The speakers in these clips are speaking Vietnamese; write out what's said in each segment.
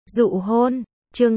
Dụ hôn, chương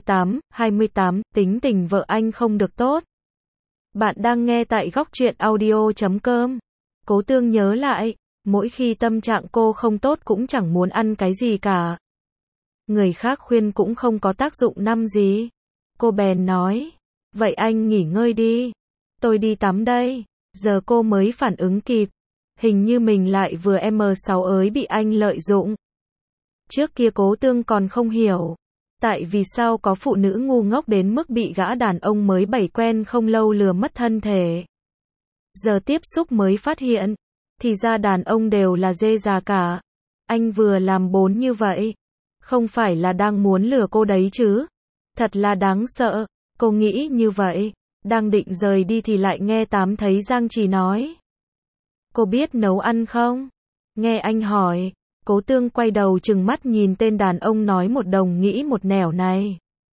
28, tính tình vợ anh không được tốt. Bạn đang nghe tại góc truyện audio.com. Cố Tương nhớ lại, mỗi khi tâm trạng cô không tốt cũng chẳng muốn ăn cái gì cả. Người khác khuyên cũng không có tác dụng năm gì. Cô bèn nói, vậy anh nghỉ ngơi đi. Tôi đi tắm đây. Giờ cô mới phản ứng kịp. Hình như mình lại vừa M6 ới bị anh lợi dụng. Trước kia Cố Tương còn không hiểu. Tại vì sao có phụ nữ ngu ngốc đến mức bị gã đàn ông mới bày quen không lâu lừa mất thân thể. Giờ tiếp xúc mới phát hiện. Thì ra đàn ông đều là dê già cả. Anh vừa làm bốn như vậy. Không phải là đang muốn lừa cô đấy chứ. Thật là đáng sợ. Cô nghĩ như vậy. Đang định rời đi thì lại nghe Tám thấy Giang Trì nói. Cô biết nấu ăn không? Nghe anh hỏi. Cố Tương quay đầu trừng mắt nhìn tên đàn ông nói một đồng nghĩ một nẻo này.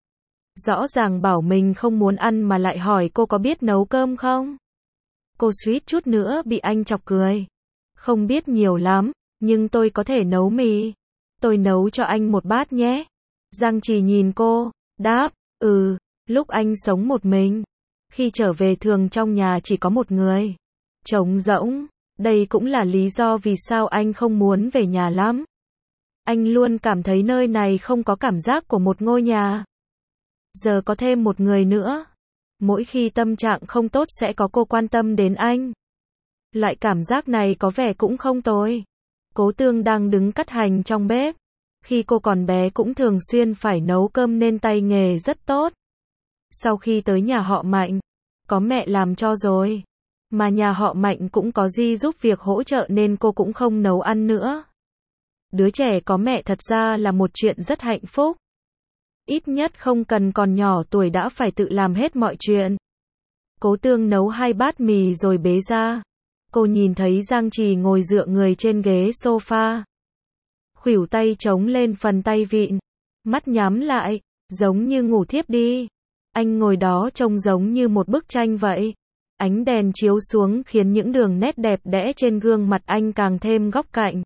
Rõ ràng bảo mình không muốn ăn mà lại hỏi cô có biết nấu cơm không? Cô suýt chút nữa bị anh chọc cười. Không biết nhiều lắm, nhưng tôi có thể nấu mì. Tôi nấu cho anh một bát nhé. Giang Trì nhìn cô, đáp, lúc anh sống một mình. Khi trở về thường trong nhà chỉ có một người. Trống rỗng. Đây cũng là lý do vì sao anh không muốn về nhà lắm. Anh luôn cảm thấy nơi này không có cảm giác của một ngôi nhà. Giờ có thêm một người nữa. Mỗi khi tâm trạng không tốt sẽ có cô quan tâm đến anh. Loại cảm giác này có vẻ cũng không tồi. Cố Tương đang đứng cắt hành trong bếp. Khi cô còn bé cũng thường xuyên phải nấu cơm nên tay nghề rất tốt. Sau khi tới nhà họ Mạnh, có mẹ làm cho rồi. Mà nhà họ Mạnh cũng có Di giúp việc hỗ trợ nên cô cũng không nấu ăn nữa. Đứa trẻ có mẹ thật ra là một chuyện rất hạnh phúc. Ít nhất không cần còn nhỏ tuổi đã phải tự làm hết mọi chuyện. Cố Tương nấu 2 bát mì rồi bế ra. Cô nhìn thấy Giang Trì ngồi dựa người trên ghế sofa. Khuỷu tay chống lên phần tay vịn. Mắt nhắm lại, giống như ngủ thiếp đi. Anh ngồi đó trông giống như một bức tranh vậy. Ánh đèn chiếu xuống khiến những đường nét đẹp đẽ trên gương mặt anh càng thêm góc cạnh.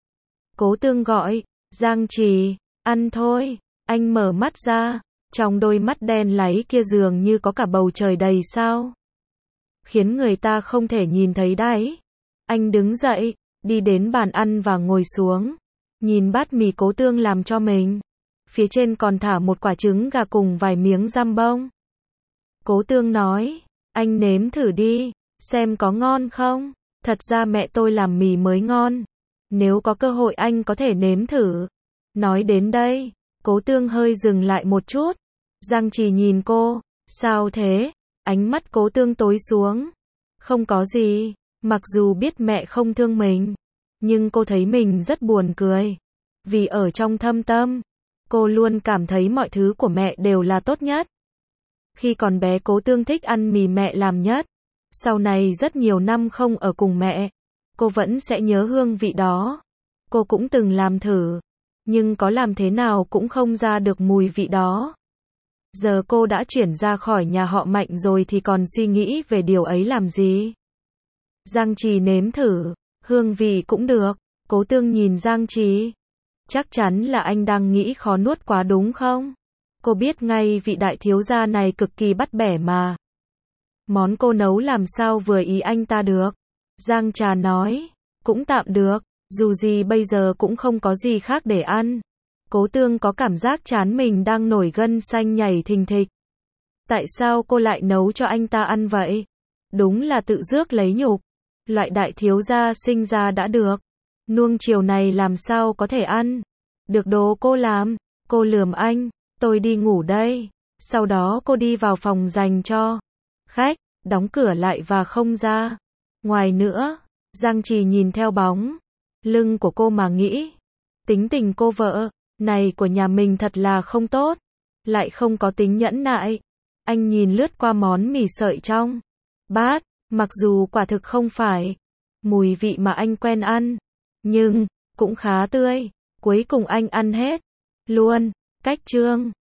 Cố Tương gọi, Giang Trì, ăn thôi. Anh mở mắt ra, trong đôi mắt đen láy kia dường như có cả bầu trời đầy sao. Khiến người ta không thể nhìn thấy đáy. Anh đứng dậy, đi đến bàn ăn và ngồi xuống. Nhìn bát mì Cố Tương làm cho mình. Phía trên còn thả một quả trứng gà cùng vài miếng jambon. Cố Tương nói, anh nếm thử đi, xem có ngon không. Thật ra mẹ tôi làm mì mới ngon. Nếu có cơ hội anh có thể nếm thử. Nói đến đây, Cố Tương hơi dừng lại một chút. Giang Trì nhìn cô, sao thế? Ánh mắt Cố Tương tối xuống. Không có gì, mặc dù biết mẹ không thương mình, nhưng cô thấy mình rất buồn cười. Vì ở trong thâm tâm, cô luôn cảm thấy mọi thứ của mẹ đều là tốt nhất. Khi còn bé Cố Tương thích ăn mì mẹ làm nhất. Sau này rất nhiều năm không ở cùng mẹ, cô vẫn sẽ nhớ hương vị đó. Cô cũng từng làm thử, nhưng có làm thế nào cũng không ra được mùi vị đó. Giờ cô đã chuyển ra khỏi nhà họ Mạnh rồi thì còn suy nghĩ về điều ấy làm gì? Giang Trì nếm thử, hương vị cũng được. Cố Tương nhìn Giang Trì. Chắc chắn là anh đang nghĩ khó nuốt quá đúng không? Cô biết ngay vị đại thiếu gia này cực kỳ bắt bẻ mà. Món cô nấu làm sao vừa ý anh ta được? Giang Trà nói, cũng tạm được, dù gì bây giờ cũng không có gì khác để ăn. Cố Tương có cảm giác trán mình đang nổi gân xanh nhảy thình thịch. Tại sao cô lại nấu cho anh ta ăn vậy? Đúng là tự rước lấy nhục. Loại đại thiếu gia sinh ra đã được. Nuông chiều này làm sao có thể ăn? Được đồ cô làm. Cô lườm anh, tôi đi ngủ đây. Sau đó cô đi vào phòng dành cho khách, đóng cửa lại và không ra. Ngoài nữa, Giang Trì nhìn theo bóng lưng của cô mà nghĩ. Tính tình cô vợ này của nhà mình thật là không tốt. Lại không có tính nhẫn nại. Anh nhìn lướt qua món mì sợi trong bát. Mặc dù quả thực không phải mùi vị mà anh quen ăn, nhưng cũng khá tươi. Cuối cùng anh ăn hết luôn. Cách chương